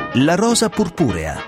La rosa purpurea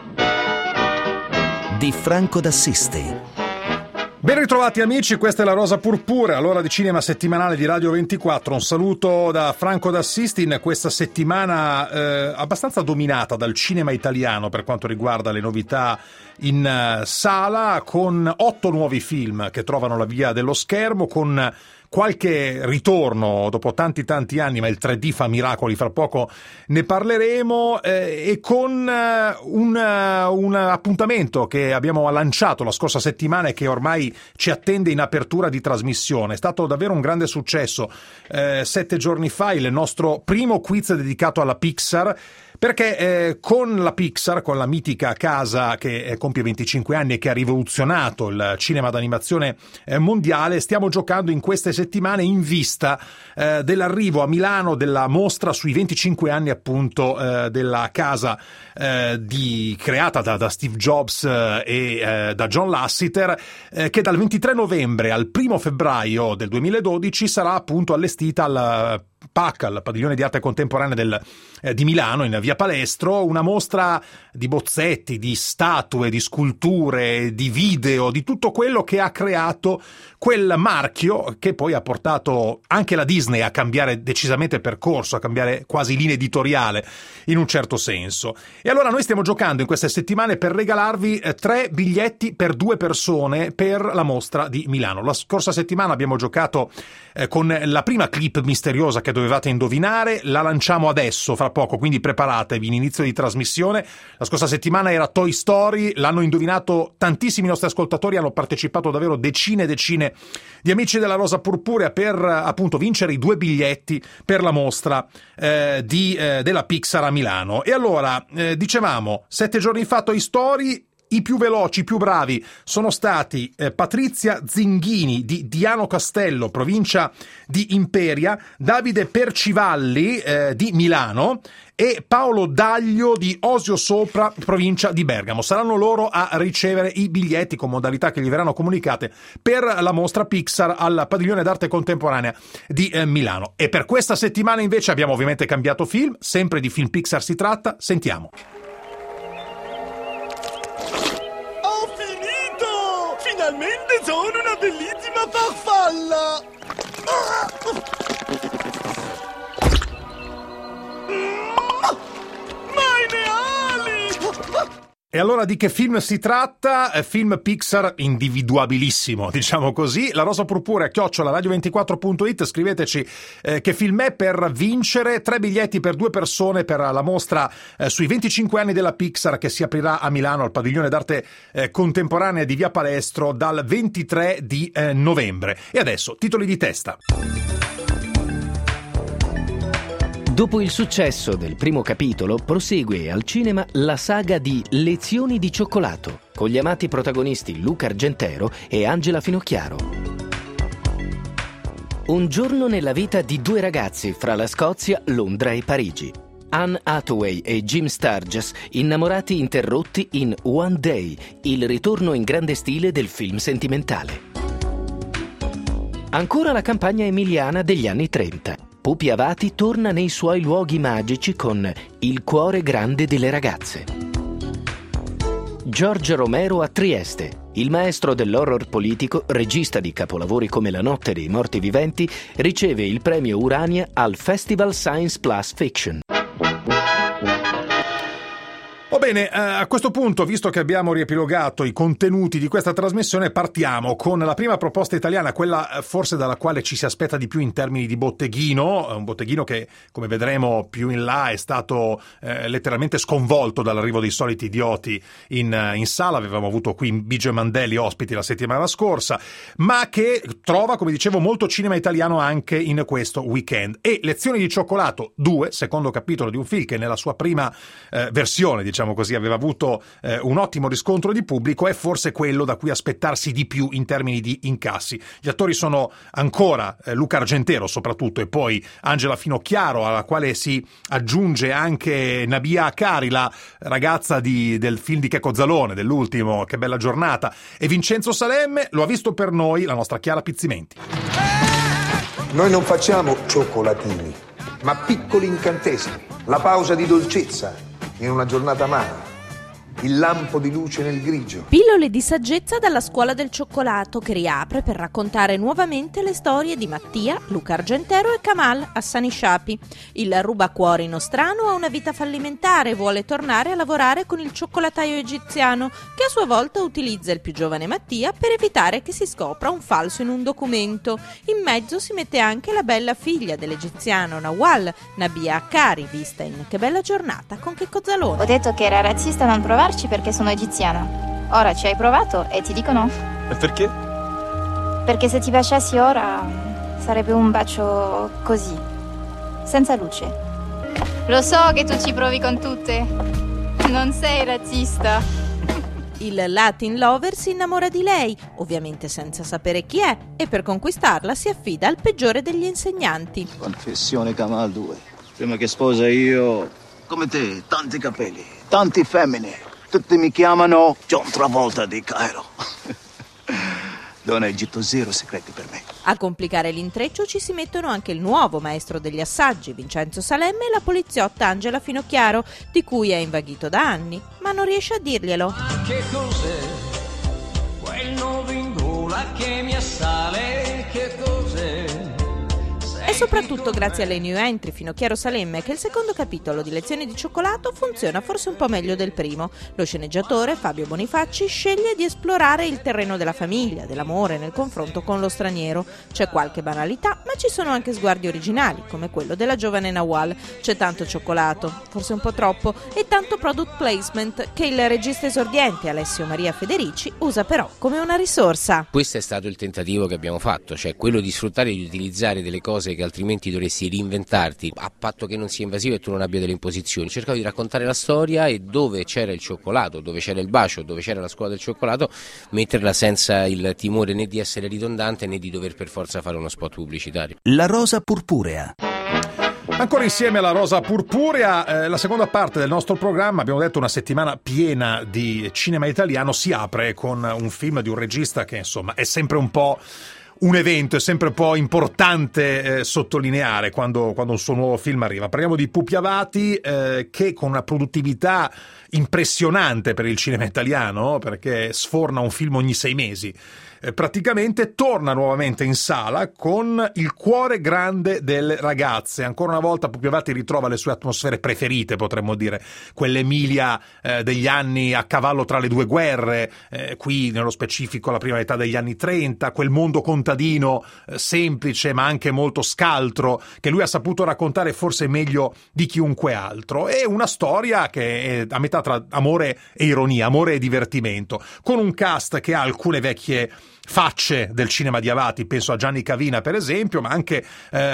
di Franco d'Assisi. Ben ritrovati amici, questa è La Rosa Purpurea, l'ora di cinema settimanale di Radio 24. Un saluto da Franco d'Assisi in questa settimana abbastanza dominata dal cinema italiano per quanto riguarda le novità in sala, con 8 nuovi film che trovano la via dello schermo, con qualche ritorno dopo tanti anni, ma il 3D fa miracoli, fra poco ne parleremo, e con un appuntamento che abbiamo lanciato la scorsa settimana e che ormai ci attende in apertura di trasmissione. È stato davvero un grande successo 7 giorni fa il nostro primo quiz dedicato alla Pixar, perché con la Pixar, con la mitica casa che compie 25 anni e che ha rivoluzionato il cinema d'animazione mondiale, stiamo giocando in queste settimane in vista dell'arrivo a Milano della mostra sui 25 anni appunto della casa creata da Steve Jobs e da John Lasseter, che dal 23 novembre al 1 febbraio del 2012 sarà appunto allestita al PAC, al Padiglione di Arte Contemporanea di Milano, in via Palestro, una mostra di bozzetti, di statue, di sculture, di video, di tutto quello che ha creato quel marchio che poi ha portato anche la Disney a cambiare decisamente percorso, a cambiare quasi linea editoriale in un certo senso. E allora noi stiamo giocando in queste settimane per regalarvi 3 biglietti per 2 persone per la mostra di Milano. La scorsa settimana abbiamo giocato con la prima clip misteriosa che dovevate indovinare, la lanciamo adesso, fra poco, quindi preparatevi in inizio di trasmissione. La scorsa settimana era Toy Story, l'hanno indovinato tantissimi nostri ascoltatori, hanno partecipato davvero decine e decine di amici della Rosa Purpurea per appunto vincere i 2 biglietti per la mostra della Pixar a Milano. E allora, dicevamo, 7 giorni fa Toy Story. I più veloci, i più bravi sono stati Patrizia Zinghini di Diano Castello, provincia di Imperia, Davide Percivalli di Milano e Paolo Daglio di Osio Sopra, provincia di Bergamo. Saranno loro a ricevere i biglietti con modalità che gli verranno comunicate per la mostra Pixar al Padiglione d'Arte Contemporanea di Milano. E per questa settimana invece abbiamo ovviamente cambiato film, sempre di film Pixar si tratta, sentiamo. Finalmente sono una bellissima farfalla! Ma i neali! E allora di che film si tratta? Film Pixar individuabilissimo, diciamo così. La Rosa Purpurea @radio24.it, scriveteci che film è per vincere 3 biglietti per 2 persone per la mostra sui 25 anni della Pixar che si aprirà a Milano al Padiglione d'Arte Contemporanea di via Palestro dal 23 di novembre. E adesso, titoli di testa. Dopo il successo del primo capitolo, prosegue al cinema la saga di Lezioni di cioccolato, con gli amati protagonisti Luca Argentero e Angela Finocchiaro. Un giorno nella vita di 2 ragazzi fra la Scozia, Londra e Parigi. Anne Hathaway e Jim Sturgess, innamorati interrotti in One Day, il ritorno in grande stile del film sentimentale. Ancora la campagna emiliana degli anni 30. Pupi Avati torna nei suoi luoghi magici con Il cuore grande delle ragazze. George Romero a Trieste, il maestro dell'horror politico, regista di capolavori come La notte dei morti viventi, riceve il premio Urania al Festival Science Plus Fiction. Va bene, a questo punto, visto che abbiamo riepilogato i contenuti di questa trasmissione, partiamo con la prima proposta italiana, quella forse dalla quale ci si aspetta di più in termini di botteghino, un botteghino che, come vedremo più in là, è stato letteralmente sconvolto dall'arrivo dei soliti idioti in sala. Avevamo avuto qui Biggio e Mandelli ospiti la settimana scorsa, ma che trova, come dicevo, molto cinema italiano anche in questo weekend. E Lezioni di cioccolato 2, secondo capitolo di un film che nella sua prima versione, diciamo così, aveva avuto un ottimo riscontro di pubblico, è forse quello da cui aspettarsi di più in termini di incassi. Gli attori sono ancora Luca Argentero soprattutto, e poi Angela Finocchiaro, alla quale si aggiunge anche Nabia Akari, la ragazza del film di Checco Zalone, dell'ultimo Che bella giornata, e Vincenzo Salemme. Lo ha visto per noi la nostra Chiara Pizzimenti. Noi non facciamo cioccolatini, ma piccoli incantesimi, la pausa di dolcezza, in una giornata amara, il lampo di luce nel grigio. Pillole di saggezza dalla scuola del cioccolato, che riapre per raccontare nuovamente le storie di Mattia, Luca Argentero e Kamal Hassani Shapi. Il rubacuori nostrano ha una vita fallimentare e vuole tornare a lavorare con il cioccolataio egiziano, che a sua volta utilizza il più giovane Mattia per evitare che si scopra un falso in un documento. In mezzo si mette anche la bella figlia dell'egiziano Nawal, Nabia Akkari, vista in Che bella giornata con Checco Zalone. Ho detto che era razzista non provarci perché sono egiziana. Ora ci hai provato e ti dico no. E perché? Perché se ti baciassi ora sarebbe un bacio così, senza luce. Lo so che tu ci provi con tutte. Non sei razzista. Il Latin lover si innamora di lei, ovviamente senza sapere chi è, e per conquistarla si affida al peggiore degli insegnanti. Confessione Kamal 2. Prima che sposa io, come te, tanti capelli, tanti femmine. Tutti mi chiamano John Travolta di Cairo. Donna Egitto, zero segreti per me. A complicare l'intreccio ci si mettono anche il nuovo maestro degli assaggi, Vincenzo Salemme, e la poliziotta Angela Finocchiaro, di cui è invaghito da anni, ma non riesce a dirglielo. Ma che cos'è quel nodo in gola che mi assale? Che cos'è? È soprattutto grazie alle new entry Finocchiaro Salemme che il secondo capitolo di Lezioni di cioccolato funziona forse un po' meglio del primo. Lo sceneggiatore, Fabio Bonifacci, sceglie di esplorare il terreno della famiglia, dell'amore nel confronto con lo straniero. C'è qualche banalità, ma ci sono anche sguardi originali, come quello della giovane Nawal. C'è tanto cioccolato, forse un po' troppo, e tanto product placement che il regista esordiente Alessio Maria Federici usa però come una risorsa. Questo è stato il tentativo che abbiamo fatto, cioè quello di sfruttare e di utilizzare delle cose che altrimenti dovresti reinventarti, a patto che non sia invasivo e tu non abbia delle imposizioni. Cercavo di raccontare la storia e dove c'era il cioccolato, dove c'era il bacio, dove c'era la scuola del cioccolato, metterla senza il timore né di essere ridondante né di dover per forza fare uno spot pubblicitario. La rosa purpurea. Ancora insieme alla Rosa Purpurea, la seconda parte del nostro programma, abbiamo detto una settimana piena di cinema italiano, si apre con un film di un regista che insomma è sempre un po' un evento, è sempre un po' importante sottolineare quando un suo nuovo film arriva. Parliamo di Pupi Avati, che con una produttività impressionante per il cinema italiano, perché sforna un film ogni 6 mesi, praticamente torna nuovamente in sala con Il cuore grande delle ragazze. Ancora una volta Pupi Avati ritrova le sue atmosfere preferite, potremmo dire, quell'Emilia degli anni a cavallo tra le due guerre, qui nello specifico la prima metà degli anni 30, quel mondo contadino semplice ma anche molto scaltro che lui ha saputo raccontare forse meglio di chiunque altro. È una storia che è a metà tra amore e ironia, amore e divertimento, con un cast che ha alcune vecchie facce del cinema di Avati, penso a Gianni Cavina per esempio, ma anche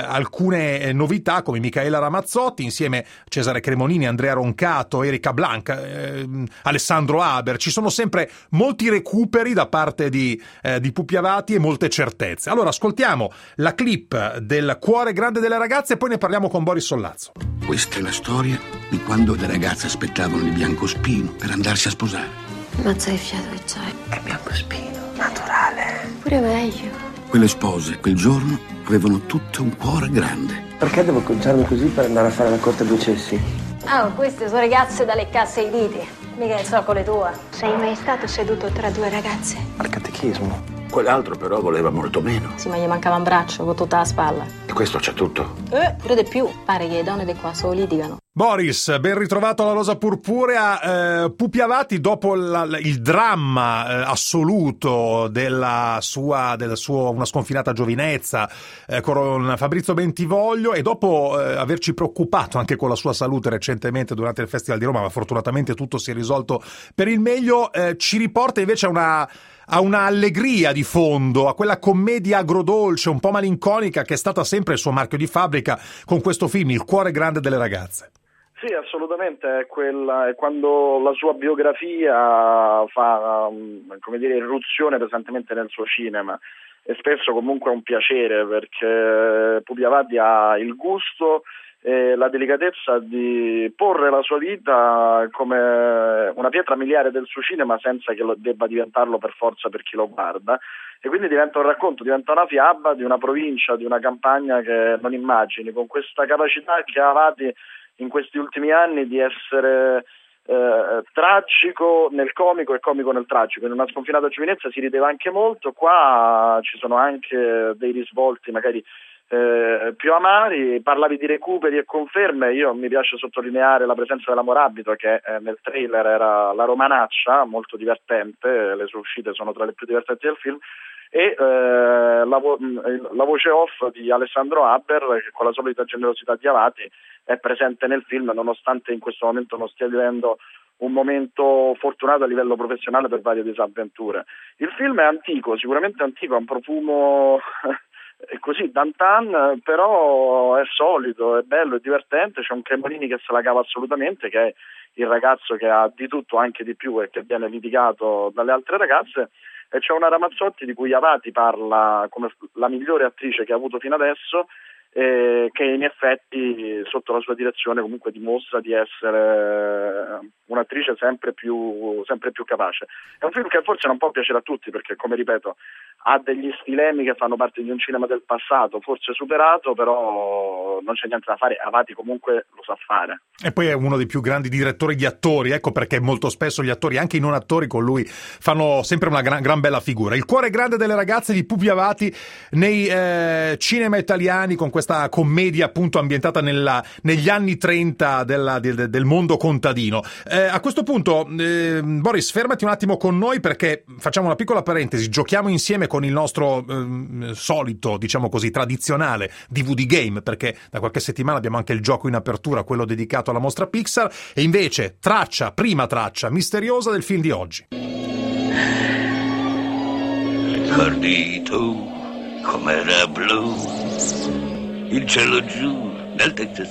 alcune novità come Micaela Ramazzotti insieme a Cesare Cremonini, Andrea Roncato, Erika Blanca, Alessandro Haber. Ci sono sempre molti recuperi da parte di Pupi Avati e molte certezze. Allora ascoltiamo la clip del Cuore grande delle ragazze e poi ne parliamo con Boris Sollazzo. Questa è la storia di quando le ragazze aspettavano il biancospino per andarsi a sposare. Mazza di fiato che c'hai. È biancospino, naturale. Pure meglio. Quelle spose quel giorno avevano tutte un cuore grande. Perché devo conciarmi così per andare a fare la corte due cessi? Oh, queste sono ragazze da leccarsi ai diti, mica il zoccolo tua. Sei mai stato seduto tra due ragazze? Al catechismo. Quell'altro però voleva molto meno. Sì, ma gli mancava un braccio con tutta la spalla. E questo c'è tutto. Pure di più. Pare che le donne di qua solo litigano. Boris, ben ritrovato alla Rosa Purpurea. Pupi Avati, dopo il dramma assoluto della sua una sconfinata giovinezza con Fabrizio Bentivoglio e dopo averci preoccupato anche con la sua salute recentemente durante il Festival di Roma, ma fortunatamente tutto si è risolto per il meglio, ci riporta invece a una allegria di fondo, a quella commedia agrodolce, un po' malinconica che è stata sempre il suo marchio di fabbrica con questo film, Il cuore grande delle ragazze. Sì, assolutamente, è quando la sua biografia fa, come dire, irruzione pesantemente nel suo cinema e spesso comunque è un piacere perché Pupi Avati ha il gusto e la delicatezza di porre la sua vita come una pietra miliare del suo cinema senza che lo debba diventarlo per forza per chi lo guarda, e quindi diventa un racconto, diventa una fiaba di una provincia, di una campagna che non immagini, con questa capacità che ha Avati in questi ultimi anni di essere tragico nel comico e comico nel tragico. In Una sconfinata giovinezza si rideva anche molto, qua ci sono anche dei risvolti magari più amari. Parlavi di recuperi e conferme, io mi piace sottolineare la presenza della Morabito, che nel trailer era la romanaccia, molto divertente, le sue uscite sono tra le più divertenti del film, e la voce off di Alessandro Haber, che con la solita generosità di Avati è presente nel film, nonostante in questo momento non stia vivendo un momento fortunato a livello professionale per varie disavventure. Il film è antico, sicuramente antico, ha un profumo è così d'antan, però è solido, è bello, è divertente. C'è un Cremonini che se la cava assolutamente, che è il ragazzo che ha di tutto, anche di più, e che viene litigato dalle altre ragazze, e c'è una Ramazzotti di cui Avati parla come la migliore attrice che ha avuto fino adesso, che in effetti sotto la sua direzione comunque dimostra di essere un'attrice sempre più capace. È un film che forse non può piacere a tutti, perché, come ripeto, ha degli stilemi che fanno parte di un cinema del passato, forse superato, però non c'è niente da fare, Avati comunque lo sa fare. E poi è uno dei più grandi direttori di attori, ecco perché molto spesso gli attori, anche i non attori, con lui fanno sempre una gran bella figura. Il cuore grande delle ragazze di Pupi Avati nei cinema italiani, con questa commedia appunto ambientata negli anni 30 del mondo contadino. A questo punto, Boris, fermati un attimo con noi, perché facciamo una piccola parentesi, giochiamo insieme con il nostro solito, diciamo così, tradizionale DVD Game, perché da qualche settimana abbiamo anche il gioco in apertura, quello dedicato alla mostra Pixar, e invece prima traccia misteriosa del film di oggi. Ricordi tu com'era blu il cielo giù nel Texas?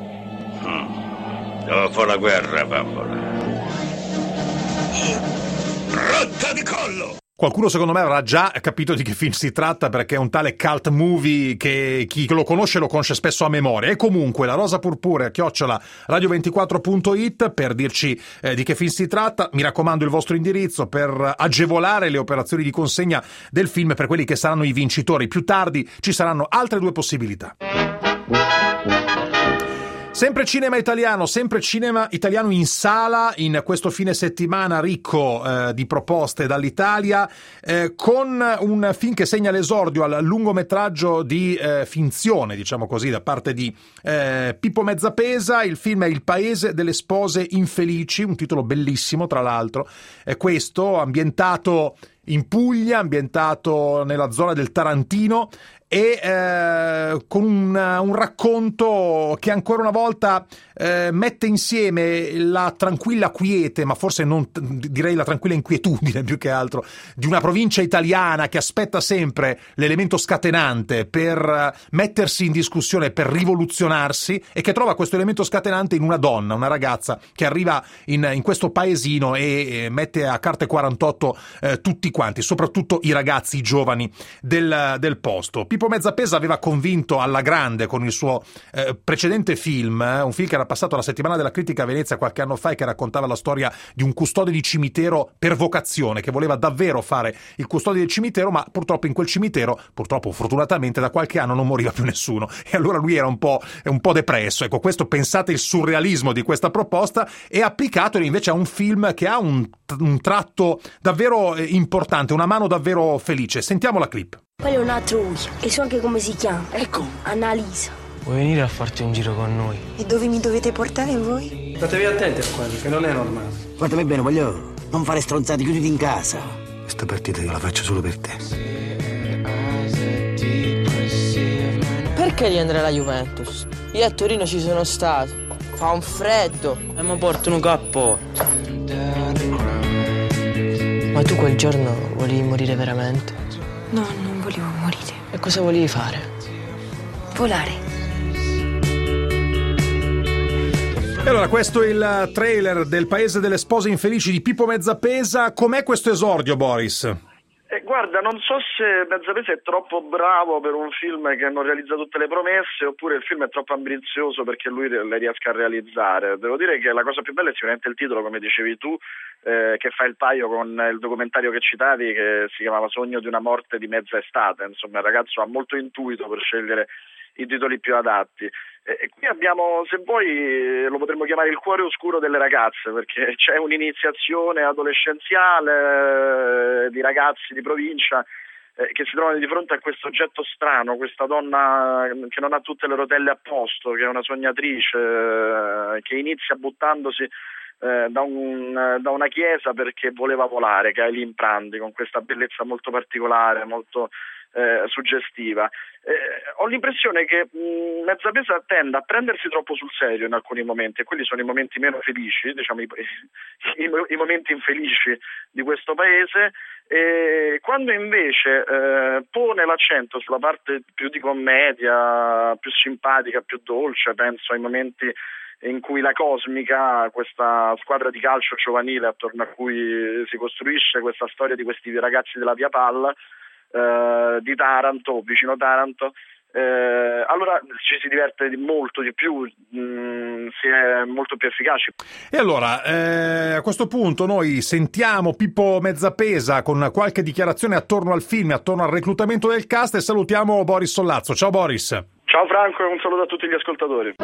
Dopo la guerra, bambola. Rotta di collo! Qualcuno secondo me avrà già capito di che film si tratta, perché è un tale cult movie che chi lo conosce spesso a memoria. E comunque la rosa purpurea @radio24.it per dirci di che film si tratta. Mi raccomando il vostro indirizzo per agevolare le operazioni di consegna del film per quelli che saranno i vincitori. Più tardi ci saranno altre 2 possibilità. Sempre cinema italiano in sala in questo fine settimana ricco di proposte dall'Italia, con un film che segna l'esordio al lungometraggio di finzione, diciamo così, da parte di Pippo Mezzapesa. Il film è Il paese delle spose infelici, un titolo bellissimo tra l'altro, è questo, ambientato in Puglia, ambientato nella zona del Tarantino, e con un racconto che ancora una volta mette insieme la tranquilla quiete, ma forse non direi la tranquilla inquietudine più che altro, di una provincia italiana che aspetta sempre l'elemento scatenante per mettersi in discussione, per rivoluzionarsi, e che trova questo elemento scatenante in una donna, una ragazza che arriva in questo paesino e mette a carte 48 tutti quanti, soprattutto i ragazzi, i giovani del posto. Pippo Mezzapesa aveva convinto alla grande con il suo precedente film, un film che era passato alla Settimana della Critica a Venezia qualche anno fa e che raccontava la storia di un custode di cimitero per vocazione, che voleva davvero fare il custode del cimitero, ma purtroppo in quel cimitero, fortunatamente, da qualche anno non moriva più nessuno, e allora lui era un po' depresso. Ecco, questo, pensate il surrealismo di questa proposta, e applicatelo invece a un film che ha un tratto davvero importante, una mano davvero felice. Sentiamo la clip. Quello è un altro Uio, e so anche come si chiama. Ecco, Annalisa. Vuoi venire a farti un giro con noi? E dove mi dovete portare voi? Statevi attenti a quello, che non è normale. Guardami bene, voglio non fare stronzate, chiuditi in casa. Questa partita io la faccio solo per te. Perché riandare alla Juventus? Io a Torino ci sono stato. Fa un freddo. E mi porto un cappotto. Ma tu quel giorno volevi morire veramente? No, non volevo morire. E cosa volevi fare? Volare. E allora, questo è il trailer del Paese delle spose infelici di Pippo Mezzapesa. Com'è questo esordio, Boris? Guarda, non so se Mezzapesa è troppo bravo per un film che non realizza tutte le promesse, oppure il film è troppo ambizioso perché lui le riesca a realizzare. Devo dire che la cosa più bella è sicuramente il titolo, come dicevi tu, che fa il paio con il documentario che citavi, che si chiamava Sogno di una morte di mezza estate. Insomma, il ragazzo ha molto intuito per scegliere i titoli più adatti. E qui abbiamo, se vuoi, lo potremmo chiamare il cuore oscuro delle ragazze, perché c'è un'iniziazione adolescenziale di ragazzi di provincia che si trovano di fronte a questo oggetto strano, questa donna che non ha tutte le rotelle a posto, che è una sognatrice, che inizia buttandosi da una chiesa perché voleva volare, che è Aileen Prandi, con questa bellezza molto particolare, molto suggestiva. Ho l'impressione che Mezzapesa tenda a prendersi troppo sul serio in alcuni momenti, e quelli sono i momenti meno felici, diciamo i momenti infelici di questo paese, e quando invece pone l'accento sulla parte più di commedia, più simpatica, più dolce, penso ai momenti in cui la Cosmica, questa squadra di calcio giovanile attorno a cui si costruisce questa storia di questi ragazzi della Via Palla di Taranto, vicino Taranto, allora ci si diverte molto di più, si è molto più efficaci. E allora a questo punto noi sentiamo Pippo Mezzapesa con qualche dichiarazione attorno al film, attorno al reclutamento del cast, e salutiamo Boris Sollazzo. Ciao Boris. Ciao Franco e un saluto a tutti gli ascoltatori.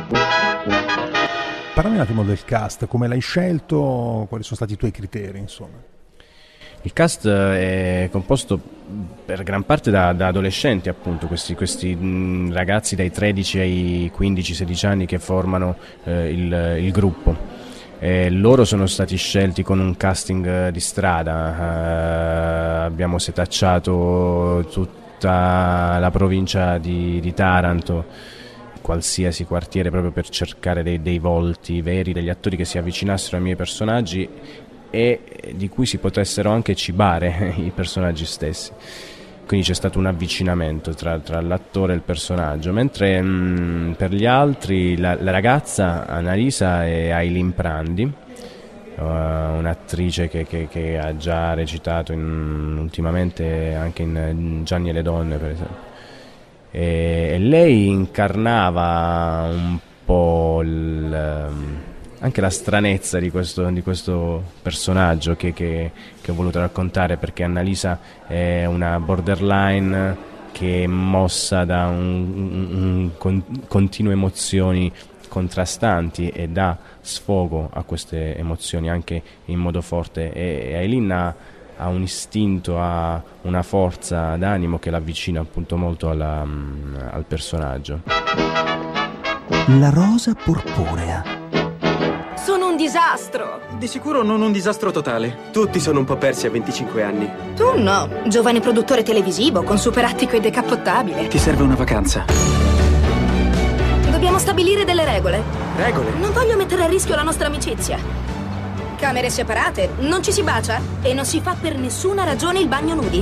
Parlami un attimo del cast, come l'hai scelto, quali sono stati i tuoi criteri, insomma. Il cast è composto per gran parte da adolescenti, appunto, questi ragazzi dai 13 ai 15-16 anni che formano il gruppo. Loro sono stati scelti con un casting di strada, abbiamo setacciato tutta la provincia di Taranto, qualsiasi quartiere, proprio per cercare dei volti veri, degli attori che si avvicinassero ai miei personaggi e di cui si potessero anche cibare i personaggi stessi. Quindi c'è stato un avvicinamento tra l'attore e il personaggio, mentre per gli altri la ragazza Annalisa è Aileen Prandi, un'attrice che ha già recitato ultimamente anche in Gianni e le donne, per esempio, e lei incarnava un po' anche la stranezza di questo personaggio che ho voluto raccontare, perché Annalisa è una borderline che è mossa da continue emozioni contrastanti e dà sfogo a queste emozioni anche in modo forte, e Aileen ha un istinto, ha una forza d'animo che l'avvicina appunto molto al personaggio. La rosa purpurea. Sono un disastro! Di sicuro non un disastro totale. Tutti sono un po' persi a 25 anni. Tu no, giovane produttore televisivo con superattico e decappottabile. Ti serve una vacanza. Dobbiamo stabilire delle regole. Regole? Non voglio mettere a rischio la nostra amicizia. Camere separate, non ci si bacia e non si fa per nessuna ragione il bagno nudi.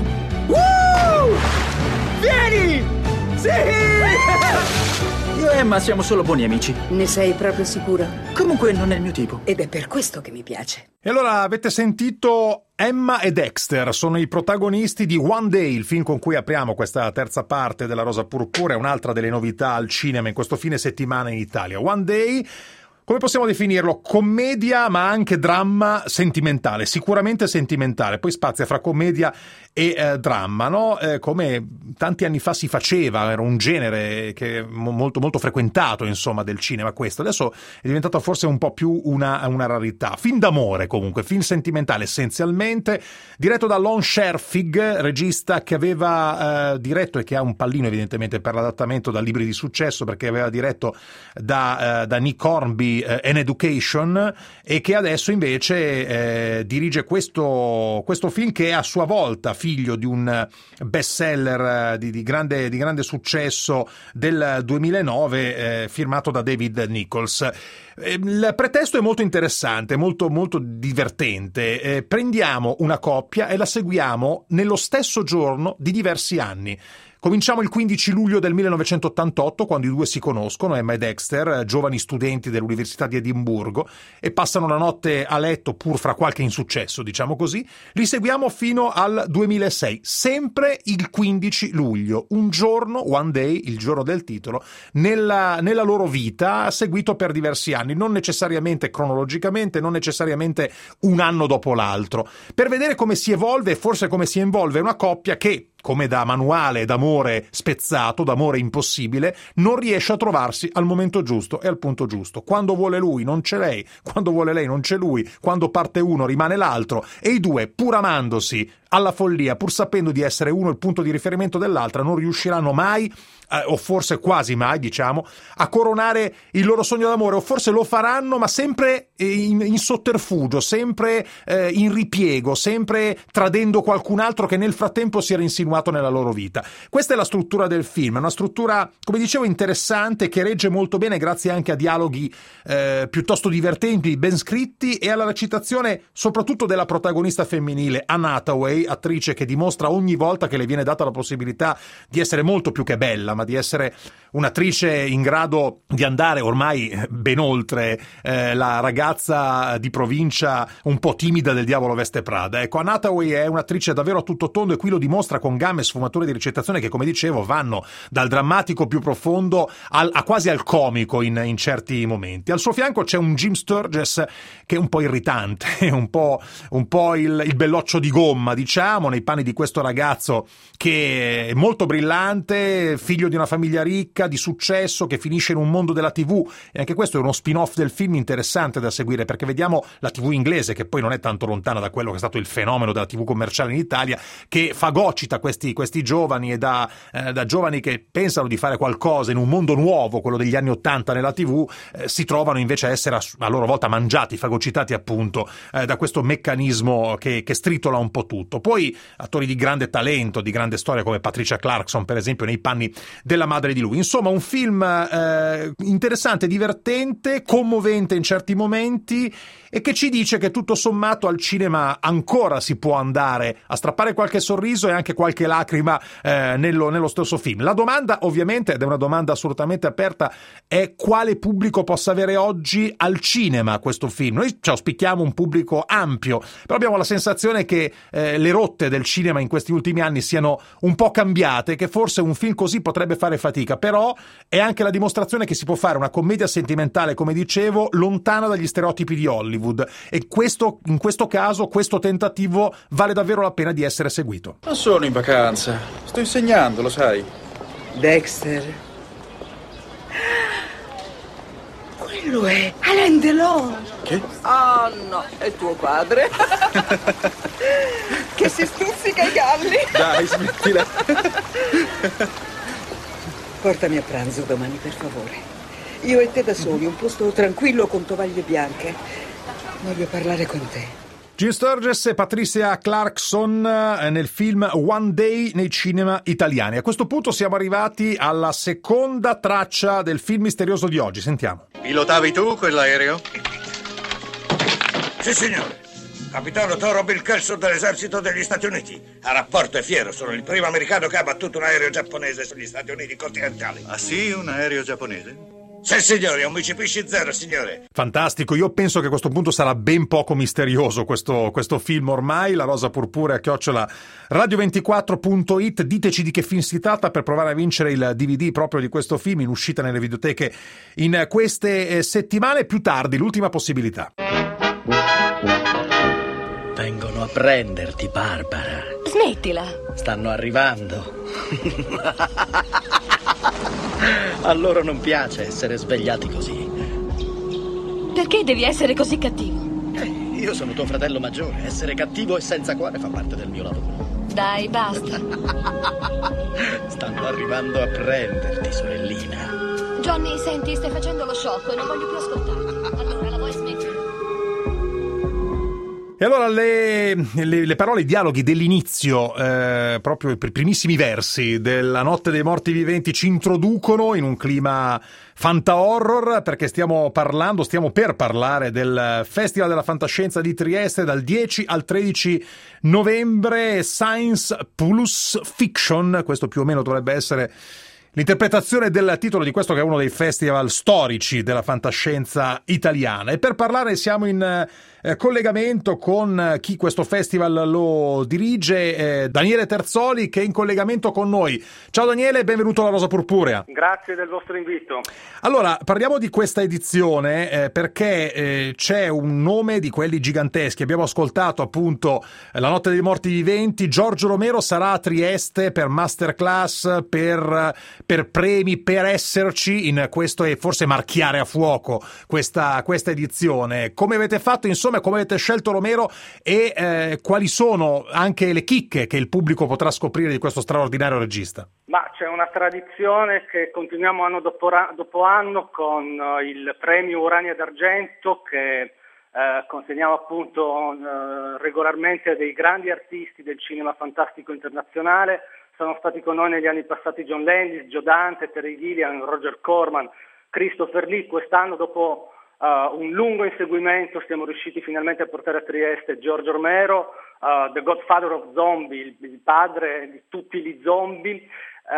Vieni! Sì! Io e Emma siamo solo buoni amici. Ne sei proprio sicuro? Comunque non è il mio tipo. Ed è per questo che mi piace. E allora avete sentito Emma e Dexter, sono i protagonisti di One Day, il film con cui apriamo questa terza parte della Rosa Purpurea, un'altra delle novità al cinema in questo fine settimana in Italia. One Day, come possiamo definirlo? Commedia ma anche dramma sentimentale, sicuramente sentimentale, poi spazia fra commedia e dramma, no? Come tanti anni fa si faceva, era un genere che molto molto frequentato, insomma, del cinema questo. Adesso è diventato forse un po' più una rarità. Film d'amore comunque, film sentimentale essenzialmente, diretto da Lon Scherfig, regista che aveva diretto e che ha un pallino evidentemente per l'adattamento da libri di successo, perché aveva diretto da Nick Hornby An Education, e che adesso invece dirige questo film che è a sua volta figlio di un bestseller di grande successo del 2009 firmato da David Nichols. Il pretesto è molto interessante, molto molto divertente. Prendiamo una coppia e la seguiamo nello stesso giorno di diversi anni. Cominciamo il 15 luglio del 1988, quando i due si conoscono, Emma e Dexter, giovani studenti dell'Università di Edimburgo, e passano la notte a letto pur fra qualche insuccesso, diciamo così. Li seguiamo fino al 2006, sempre il 15 luglio, un giorno, One Day, il giorno del titolo, nella loro vita, seguito per diversi anni, non necessariamente cronologicamente, non necessariamente un anno dopo l'altro, per vedere come si evolve e forse come si involve una coppia che, come da manuale d'amore spezzato, d'amore impossibile, non riesce a trovarsi al momento giusto e al punto giusto. Quando vuole lui non c'è lei, quando vuole lei non c'è lui, quando parte uno rimane l'altro, e i due, pur amandosi alla follia, pur sapendo di essere uno il punto di riferimento dell'altra, non riusciranno mai, o forse quasi mai, diciamo, a coronare il loro sogno d'amore, o forse lo faranno, ma sempre in sotterfugio, sempre in ripiego, sempre tradendo qualcun altro che nel frattempo si era insinuato nella loro vita. Questa è la struttura del film, è una struttura, come dicevo, interessante, che regge molto bene grazie anche a dialoghi piuttosto divertenti, ben scritti, e alla recitazione soprattutto della protagonista femminile, Anne Hathaway, attrice che dimostra ogni volta che le viene data la possibilità di essere molto più che bella, ma di essere un'attrice in grado di andare ormai ben oltre la ragazza di provincia un po' timida del Diavolo veste Prada. Ecco, Anne Hathaway è un'attrice davvero a tutto tondo, e qui lo dimostra con gamma e sfumature di recitazione che, come dicevo, vanno dal drammatico più profondo a quasi al comico in certi momenti. Al suo fianco c'è un Jim Sturgess che è un po' irritante, un po' il belloccio di gomma, diciamo, nei panni di questo ragazzo che è molto brillante, figlio di una famiglia ricca, di successo, che finisce in un mondo della TV, e anche questo è uno spin-off del film interessante da seguire, perché vediamo la TV inglese, che poi non è tanto lontana da quello che è stato il fenomeno della TV commerciale in Italia, che fagocita questi giovani, e da giovani che pensano di fare qualcosa in un mondo nuovo, quello degli anni '80 nella TV, si trovano invece a essere a loro volta mangiati, fagocitati appunto da questo meccanismo che stritola un po' tutto. Poi attori di grande talento, di grande storia, come Patricia Clarkson per esempio, nei panni della madre di lui. Insomma, un film interessante, divertente, commovente in certi momenti, e che ci dice che tutto sommato al cinema ancora si può andare a strappare qualche sorriso e anche qualche lacrima nello stesso film. La domanda, ovviamente, ed è una domanda assolutamente aperta, è quale pubblico possa avere oggi al cinema questo film. Noi ci auspichiamo un pubblico ampio, però abbiamo la sensazione che le rotte del cinema in questi ultimi anni siano un po' cambiate, che forse un film così potrebbe fare fatica, però è anche la dimostrazione che si può fare una commedia sentimentale, come dicevo, lontana dagli stereotipi di Hollywood, e in questo caso questo tentativo vale davvero la pena di essere seguito. Non sono in vacanza, sto insegnando, lo sai. Dexter. Quello è Alain Delon. Che? Oh no, è tuo padre. Che si stuzzica i galli. Dai, smettila. Portami a pranzo domani, per favore. Io e te da soli, un posto tranquillo con tovaglie bianche. Voglio parlare con te. Jim Sturgess e Patricia Clarkson nel film One Day nei cinema italiani. A questo punto siamo arrivati alla seconda traccia del film misterioso di oggi. Sentiamo. Pilotavi tu quell'aereo? Sì, signore. Capitano Toro Bill Kelso dell'esercito degli Stati Uniti. A rapporto è fiero, sono il primo americano che ha battuto un aereo giapponese sugli Stati Uniti continentali. Ah sì, un aereo giapponese? Sì, signore, è un Mitsubishi-0, signore. Fantastico, io penso che a questo punto sarà ben poco misterioso questo film ormai. La rosa purpurea @radio24.it. Diteci di che film si tratta per provare a vincere il DVD proprio di questo film, in uscita nelle videoteche in queste settimane. Più tardi, l'ultima possibilità. Vengono a prenderti, Barbara. Smettila. Stanno arrivando. A loro non piace essere svegliati così. Perché devi essere così cattivo? Io sono tuo fratello maggiore. Essere cattivo e senza cuore fa parte del mio lavoro. Dai, basta. Stanno arrivando a prenderti, sorellina. Johnny, senti, stai facendo lo sciocco e non voglio più ascoltarti. Allora, la vuoi smettere? E allora le parole, i dialoghi dell'inizio, proprio i primissimi versi della Notte dei Morti Viventi ci introducono in un clima fanta-horror, perché stiamo per parlare del Festival della Fantascienza di Trieste dal 10 al 13 novembre, Science Plus Fiction, questo più o meno dovrebbe essere l'interpretazione del titolo di questo che è uno dei festival storici della fantascienza italiana. E per parlare siamo in collegamento con chi questo festival lo dirige, Daniele Terzoli, che è in collegamento con noi. Ciao Daniele, benvenuto alla Rosa Purpurea. Grazie del vostro invito. Allora, parliamo di questa edizione perché c'è un nome di quelli giganteschi. Abbiamo ascoltato appunto La notte dei morti viventi. Giorgio Romero sarà a Trieste per masterclass, per premi, per esserci in questo e forse marchiare a fuoco questa edizione. Come avete fatto, insomma, come avete scelto Romero e quali sono anche le chicche che il pubblico potrà scoprire di questo straordinario regista? Ma c'è una tradizione che continuiamo anno dopo anno con il premio Urania d'Argento che consegniamo appunto regolarmente a dei grandi artisti del cinema fantastico internazionale. Sono stati con noi negli anni passati John Landis, Joe Dante, Terry Gilliam, Roger Corman, Christopher Lee. Quest'anno, dopo un lungo inseguimento, siamo riusciti finalmente a portare a Trieste Giorgio Romero, The Godfather of Zombie, il padre di tutti gli zombie.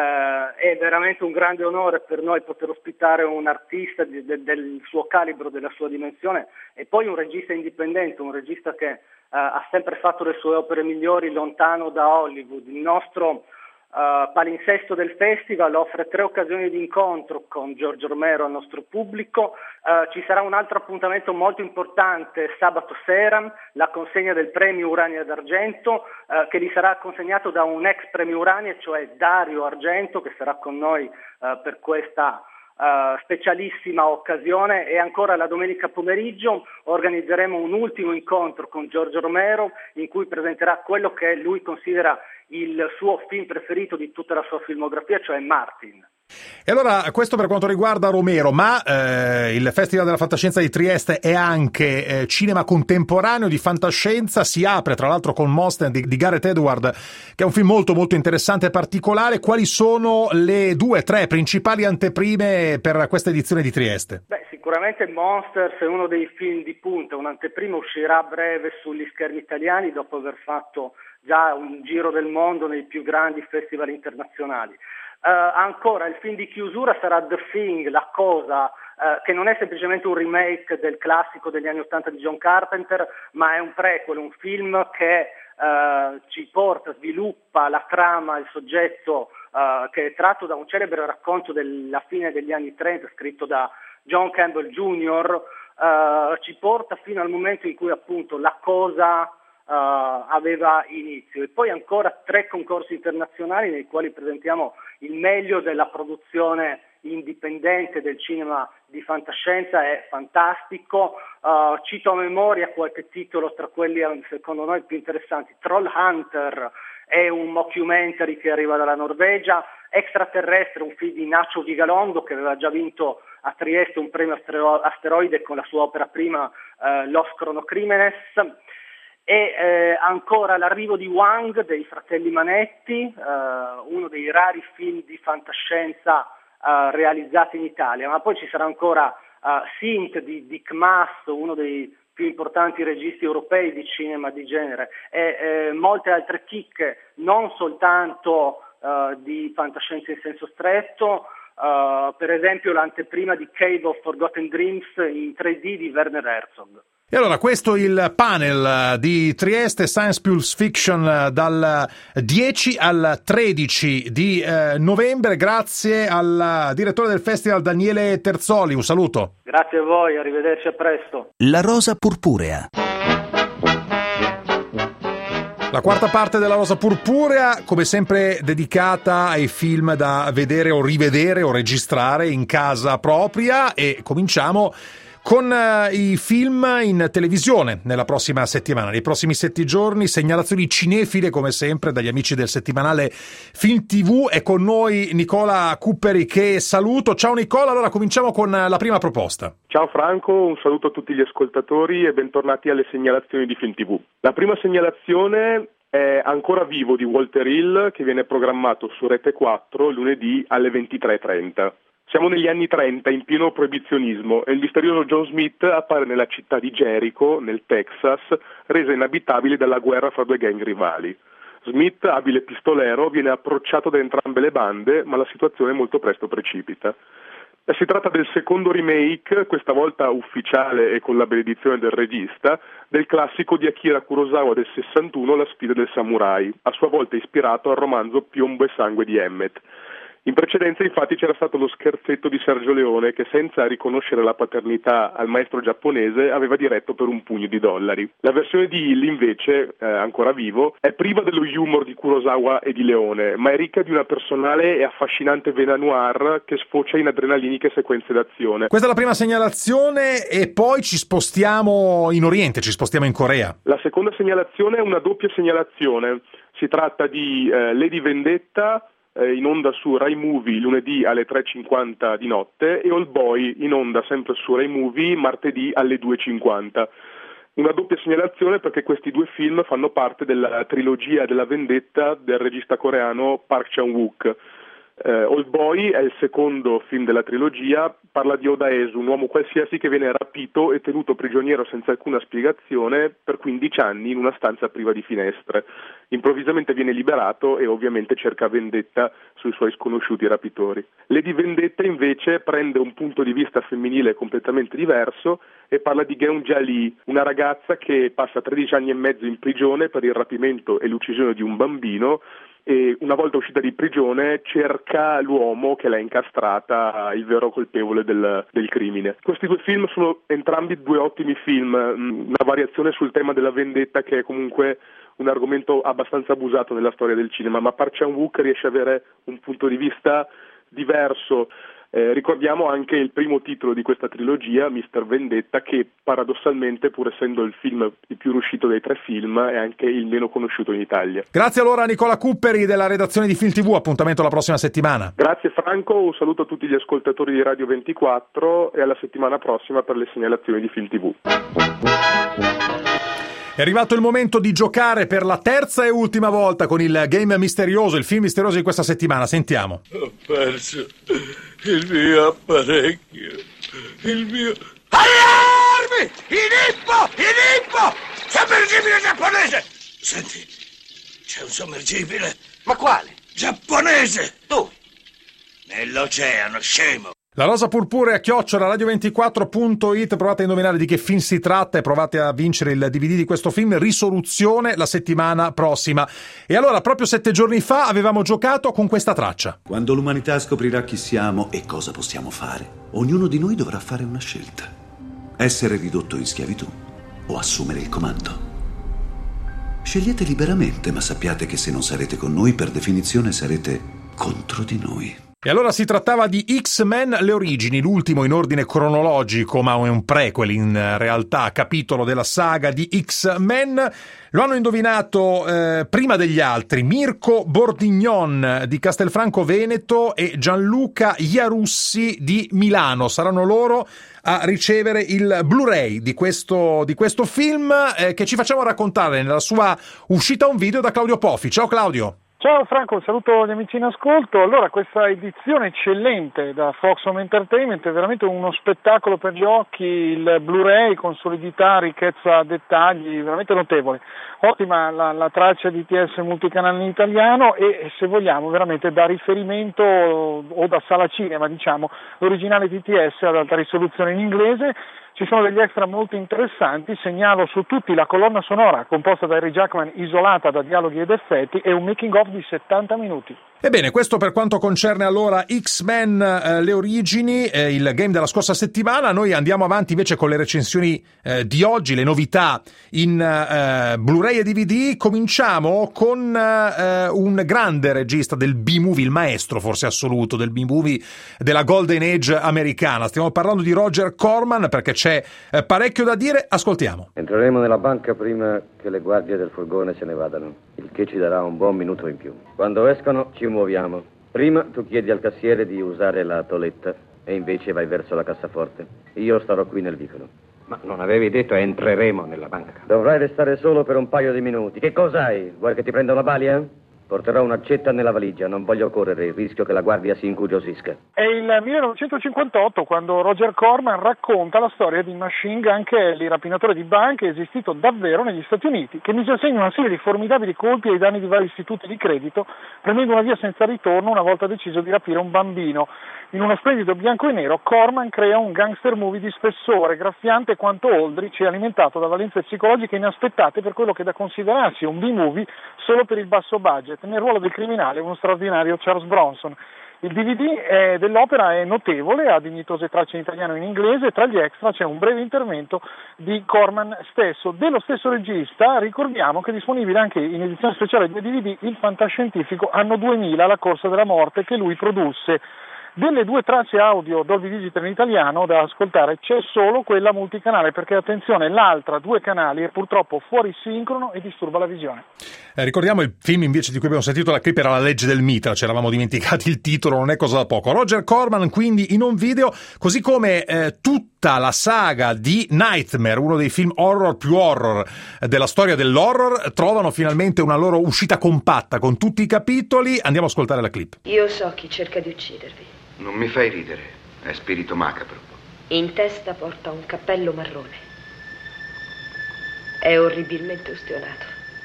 È veramente un grande onore per noi poter ospitare un artista del suo calibro, della sua dimensione, e poi un regista indipendente, un regista che ha sempre fatto le sue opere migliori lontano da Hollywood. Il nostro palinsesto del festival offre 3 occasioni di incontro con Giorgio Romero al nostro pubblico. Ci sarà un altro appuntamento molto importante sabato sera, la consegna del premio Urania d'Argento, che gli sarà consegnato da un ex premio Urania, cioè Dario Argento, che sarà con noi per questa specialissima occasione. E ancora la domenica pomeriggio organizzeremo un ultimo incontro con Giorgio Romero in cui presenterà quello che lui considera il suo film preferito di tutta la sua filmografia, cioè Martin. E allora, questo per quanto riguarda Romero, ma il Festival della Fantascienza di Trieste è anche cinema contemporaneo di fantascienza. Si apre tra l'altro con Monster di Gareth Edward, che è un film molto molto interessante e particolare. Quali sono le 2-3 principali anteprime per questa edizione di Trieste? Sicuramente Monsters è uno dei film di punta. Un'anteprima uscirà a breve sugli schermi italiani dopo aver fatto già un giro del mondo nei più grandi festival internazionali. Ancora il film di chiusura sarà The Thing, La Cosa, che non è semplicemente un remake del classico degli anni '80 di John Carpenter, ma è un prequel, un film che ci sviluppa la trama, il soggetto che è tratto da un celebre racconto della fine degli anni '30 scritto da John Campbell Jr., ci porta fino al momento in cui appunto La Cosa aveva inizio. E poi ancora 3 concorsi internazionali nei quali presentiamo il meglio della produzione indipendente del cinema di fantascienza. È fantastico. Cito a memoria qualche titolo tra quelli secondo noi più interessanti. Trollhunter è un mockumentary che arriva dalla Norvegia. Extraterrestre, un film di Nacho Vigalondo che aveva già vinto a Trieste un premio Asteroide con la sua opera prima Los Chronocrimenes. E ancora l'arrivo di Wang dei fratelli Manetti, uno dei rari film di fantascienza realizzati in Italia. Ma poi ci sarà ancora Synth di Dick Maas, uno dei più importanti registi europei di cinema di genere, e molte altre chicche, non soltanto di fantascienza in senso stretto, per esempio l'anteprima di Cave of Forgotten Dreams in 3D di Werner Herzog. E allora, questo è il panel di Trieste Science Pulse Fiction dal 10 al 13 di novembre. Grazie al direttore del festival Daniele Terzoli, un saluto. Grazie a voi, arrivederci, a presto. La Rosa Purpurea. La quarta parte della Rosa Purpurea, come sempre dedicata ai film da vedere o rivedere o registrare in casa propria, e cominciamo con i film in televisione nella prossima settimana. Nei prossimi 7 giorni, segnalazioni cinefile come sempre dagli amici del settimanale Film TV. È con noi Nicola Cupperi, che saluto. Ciao Nicola, allora cominciamo con la prima proposta. Ciao Franco, un saluto a tutti gli ascoltatori e bentornati alle segnalazioni di Film TV. La prima segnalazione è Ancora vivo di Walter Hill, che viene programmato su Rete 4 lunedì alle 23:30. Siamo negli anni 30, in pieno proibizionismo, e il misterioso John Smith appare nella città di Jericho, nel Texas, resa inabitabile dalla guerra fra 2 gang rivali. Smith, abile pistolero, viene approcciato da entrambe le bande, ma la situazione molto presto precipita. Si tratta del secondo remake, questa volta ufficiale e con la benedizione del regista, del classico di Akira Kurosawa del 61, La sfida del samurai, a sua volta ispirato al romanzo Piombo e sangue di Emmett. In precedenza infatti c'era stato lo scherzetto di Sergio Leone che senza riconoscere la paternità al maestro giapponese aveva diretto per $1,000,000. La versione di Hill invece, ancora vivo, è priva dello humor di Kurosawa e di Leone, ma è ricca di una personale e affascinante vena noir che sfocia in adrenaliniche sequenze d'azione. Questa è la prima segnalazione e poi ci spostiamo in Oriente, ci spostiamo in Corea. La seconda segnalazione è una doppia segnalazione. Si tratta di Lady Vendetta, in onda su Rai Movie lunedì alle 3:50 di notte, e Old Boy in onda sempre su Rai Movie martedì alle 2:50. Una doppia segnalazione perché questi due film fanno parte della trilogia della vendetta del regista coreano Park Chan-wook. Old Boy è il secondo film della trilogia, parla di Oh Dae-soo, un uomo qualsiasi che viene rapito e tenuto prigioniero senza alcuna spiegazione per 15 anni in una stanza priva di finestre. Improvvisamente viene liberato e ovviamente cerca vendetta sui suoi sconosciuti rapitori. Lady Vendetta invece prende un punto di vista femminile completamente diverso e parla di Geun-ja Lee, una ragazza che passa 13 anni e mezzo in prigione per il rapimento e l'uccisione di un bambino, e una volta uscita di prigione cerca l'uomo che l'ha incastrata, il vero colpevole del crimine. Questi due film sono entrambi due ottimi film, una variazione sul tema della vendetta che è comunque un argomento abbastanza abusato nella storia del cinema, ma Park Chan-wook riesce ad avere un punto di vista diverso. Ricordiamo anche il primo titolo di questa trilogia, Mr. Vendetta, che paradossalmente, pur essendo il film il più riuscito dei tre film, è anche il meno conosciuto in Italia. Grazie allora a Nicola Cupperi della redazione di Film TV, appuntamento la prossima settimana. Grazie Franco, un saluto a tutti gli ascoltatori di Radio 24 e alla settimana prossima per le segnalazioni di Film TV. È arrivato il momento di giocare per la terza e ultima volta con il game misterioso, il film misterioso di questa settimana. Sentiamo. Ho perso il mio apparecchio, il mio... Allarmi! In Ippo! Sommergibile giapponese! Senti, c'è un sommergibile. Ma quale? Giapponese! Dove? Nell'oceano, scemo! La rosa purpurea @radio24.it, provate a indovinare di che film si tratta e provate a vincere il DVD di questo film, Risoluzione, la settimana prossima. E allora, proprio 7 giorni fa avevamo giocato con questa traccia. Quando l'umanità scoprirà chi siamo e cosa possiamo fare, ognuno di noi dovrà fare una scelta: essere ridotto in schiavitù o assumere il comando. Scegliete liberamente, ma sappiate che se non sarete con noi, per definizione sarete contro di noi. E allora si trattava di X-Men Le Origini, l'ultimo in ordine cronologico, ma è un prequel in realtà, capitolo della saga di X-Men. Lo hanno indovinato prima degli altri Mirko Bordignon di Castelfranco Veneto e Gianluca Iarussi di Milano. Saranno loro a ricevere il Blu-ray di questo film che ci facciamo raccontare nella sua uscita un video da Claudio Poffi. Ciao Claudio! Ciao Franco, saluto gli amici in ascolto. Allora, questa edizione eccellente da Fox Home Entertainment è veramente uno spettacolo per gli occhi, il Blu-ray con solidità, ricchezza, dettagli, veramente notevole. Ottima la traccia di TS multicanale in italiano e se vogliamo veramente da riferimento o da sala cinema, diciamo, l'originale TTS ad alta risoluzione in inglese. Ci sono degli extra molto interessanti, segnalo su tutti la colonna sonora composta da Harry Jackman isolata da dialoghi ed effetti e un making of di 70 minuti. Ebbene, questo per quanto concerne allora X-Men Le Origini, il game della scorsa settimana. Noi andiamo avanti invece con le recensioni di oggi, le novità in Blu-ray e DVD. Cominciamo con un grande regista del B-movie, il maestro forse assoluto del B-movie della Golden Age americana. Stiamo parlando di Roger Corman perché c'è parecchio da dire. Ascoltiamo. Entreremo nella banca prima che le guardie del furgone se ne vadano, il che ci darà un buon minuto in più. Quando escono ci muoviamo. Prima tu chiedi al cassiere di usare la toletta e invece vai verso la cassaforte. Io starò qui nel vicolo. Ma non avevi detto entreremo nella banca? Dovrai restare solo per un paio di minuti. Che cosa hai? Vuoi che ti prenda una balia? Porterò un'accetta nella valigia, non voglio correre il rischio che la guardia si incuriosisca. È il 1958 quando Roger Corman racconta la storia di Machine Gun Kelly, rapinatore di banche esistito davvero negli Stati Uniti, che mise a segno una serie di formidabili colpi ai danni di vari istituti di credito, prendendo una via senza ritorno una volta deciso di rapire un bambino. In uno splendido bianco e nero, Corman crea un gangster movie di spessore, graffiante quanto Aldrich e alimentato da valenze psicologiche inaspettate per quello che è da considerarsi un B-movie solo per il basso budget. Nel ruolo del criminale uno straordinario Charles Bronson. Il DVD dell'opera è notevole, ha dignitose tracce in italiano e in inglese, tra gli extra c'è un breve intervento di Corman stesso. Dello stesso regista ricordiamo che è disponibile anche in edizione speciale di DVD il fantascientifico Anno 2000, La corsa della morte, che lui produsse. Delle 2 tracce audio Dolby Digital in italiano da ascoltare c'è solo quella multicanale, perché attenzione, l'altra 2 canali è purtroppo fuori sincrono e disturba la visione. Ricordiamo il film invece di cui abbiamo sentito la clip era La legge del mitra, ci eravamo dimenticati il titolo, non è cosa da poco. Roger Corman quindi in un video, così come tutta la saga di Nightmare, uno dei film horror più horror della storia dell'horror, trovano finalmente una loro uscita compatta con tutti i capitoli. Andiamo a ascoltare la clip. Io so chi cerca di uccidervi. Non mi fai ridere, è spirito macabro. In testa porta un cappello marrone. È orribilmente ustionato.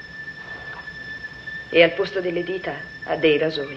E al posto delle dita ha dei rasoi.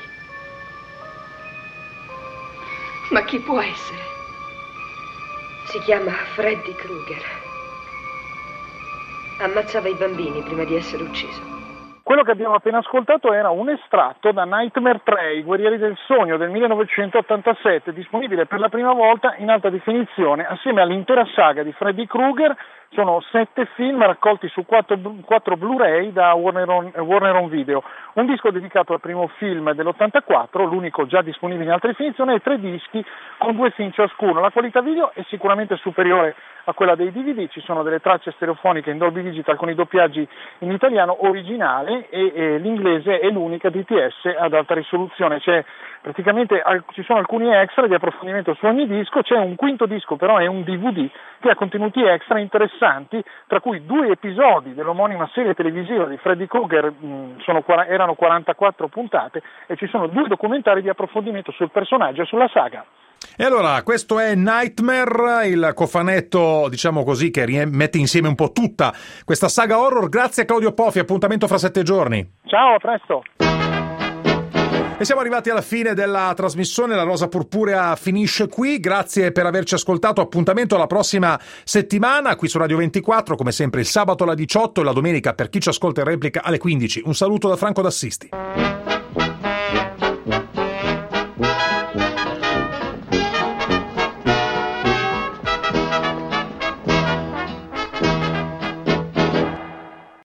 Ma chi può essere? Si chiama Freddy Krueger. Ammazzava i bambini prima di essere ucciso. Quello che abbiamo appena ascoltato era un estratto da Nightmare 3, I guerrieri del sogno del 1987, disponibile per la prima volta in alta definizione assieme all'intera saga di Freddy Krueger. Sono 7 film raccolti su 4 Blu-ray da Warner on Video. Un disco dedicato al primo film dell'84, l'unico già disponibile in alta definizione, e 3 dischi con 2 film ciascuno. La qualità video è sicuramente superiore a quella dei DVD, ci sono delle tracce stereofoniche in Dolby Digital con i doppiaggi in italiano originale e l'inglese è l'unica DTS ad alta risoluzione. Ci sono alcuni extra di approfondimento su ogni disco, c'è un quinto disco però è un DVD che ha contenuti extra interessanti, tra cui 2 episodi dell'omonima serie televisiva di Freddy Krueger, erano 44 puntate, e ci sono 2 documentari di approfondimento sul personaggio e sulla saga. E allora, questo è Nightmare, il cofanetto, diciamo così, che mette insieme un po' tutta questa saga horror. Grazie a Claudio Pofi, appuntamento fra 7 giorni. Ciao, a presto. E siamo arrivati alla fine della trasmissione, la Rosa Purpurea finisce qui, grazie per averci ascoltato, appuntamento alla prossima settimana qui su Radio 24, come sempre il sabato alle 18 e la domenica per chi ci ascolta in replica alle 15. Un saluto da Franco D'Assisti.